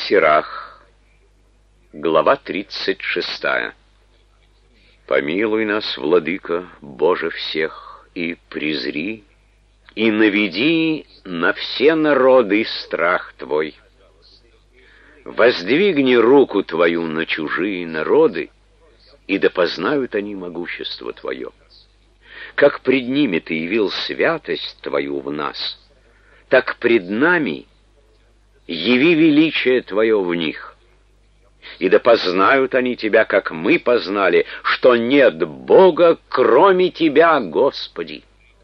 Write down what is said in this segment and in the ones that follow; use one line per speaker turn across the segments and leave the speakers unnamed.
Сирах, глава 36. Помилуй нас, Владыка, Боже всех, и презри, и наведи на все народы страх Твой. Воздвигни руку Твою на чужие народы, и да познают они могущество Твое. Как пред ними Ты явил святость Твою в нас, так пред нами яви величие Твое в них. И да познают они Тебя, как мы познали, что нет Бога, кроме Тебя, Господи.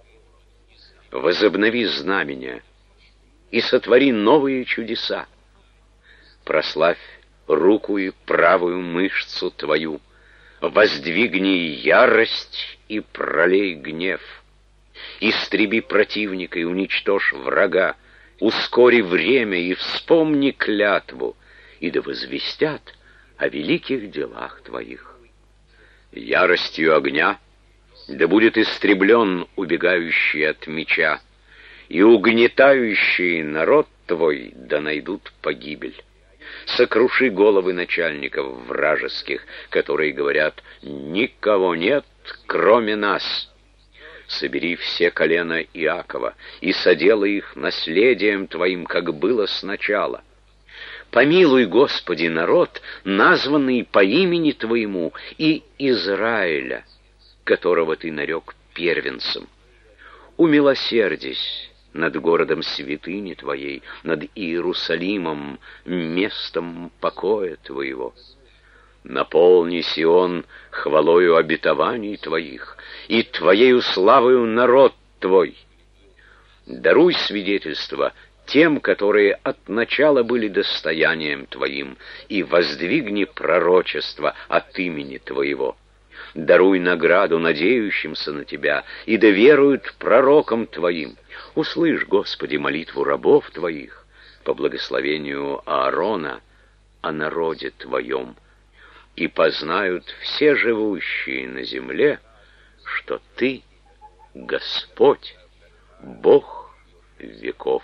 Возобнови знамения и сотвори новые чудеса. Прославь руку и правую мышцу Твою, воздвигни ярость и пролей гнев. Истреби противника и уничтожь врага, ускори время и вспомни клятву, и да возвестят о великих делах Твоих. Яростью огня да будет истреблен убегающий от меча, и угнетающий народ Твой да найдут погибель. Сокруши головы начальников вражеских, которые говорят: «Никого нет, кроме нас». Собери все колена Иакова и соделай их наследием Твоим, как было сначала. Помилуй, Господи, народ, названный по имени Твоему, и Израиля, которого Ты нарек первенцем. Умилосердись над городом святыни Твоей, над Иерусалимом, местом покоя Твоего. Наполни Сион хвалою обетований Твоих, и Твоею славою народ Твой. Даруй свидетельство тем, которые от начала были достоянием Твоим, и воздвигни пророчество от имени Твоего. Даруй награду надеющимся на Тебя, и да веруют пророкам Твоим. Услышь, Господи, молитву рабов Твоих по благословению Аарона о народе Твоем, и познают все живущие на земле, что Ты Господь, Бог веков.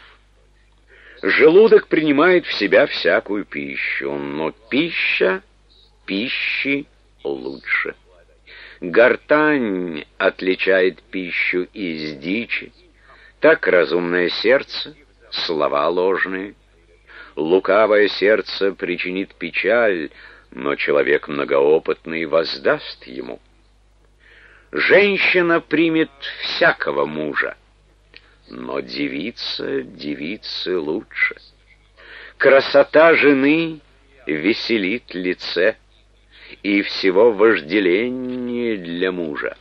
Желудок принимает в себя всякую пищу, но пища пищи лучше. Гортань отличает пищу из дичи, так разумное сердце — слова ложные. Лукавое сердце причинит печаль, но человек многоопытный воздаст ему. Женщина примет всякого мужа, но девица девицы лучше. Красота жены веселит лице, и всего вожделение для мужа.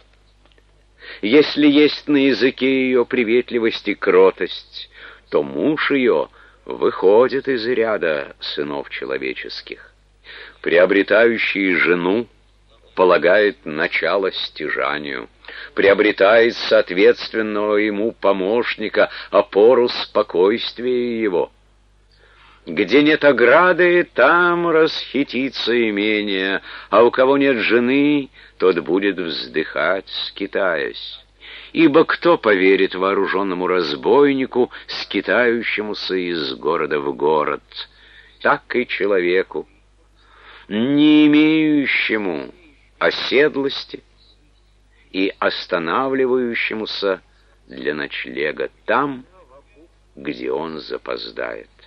Если есть на языке ее приветливость и кротость, то муж ее выходит из ряда сынов человеческих. Приобретающий жену полагает начало стяжанию, приобретает соответственного ему помощника, опору спокойствия его. Где нет ограды, там расхитится имение, а у кого нет жены, тот будет вздыхать, скитаясь. Ибо кто поверит вооруженному разбойнику, скитающемуся из города в город? Так и человеку, не имеющему оседлости и останавливающемуся для ночлега там, где он запоздает.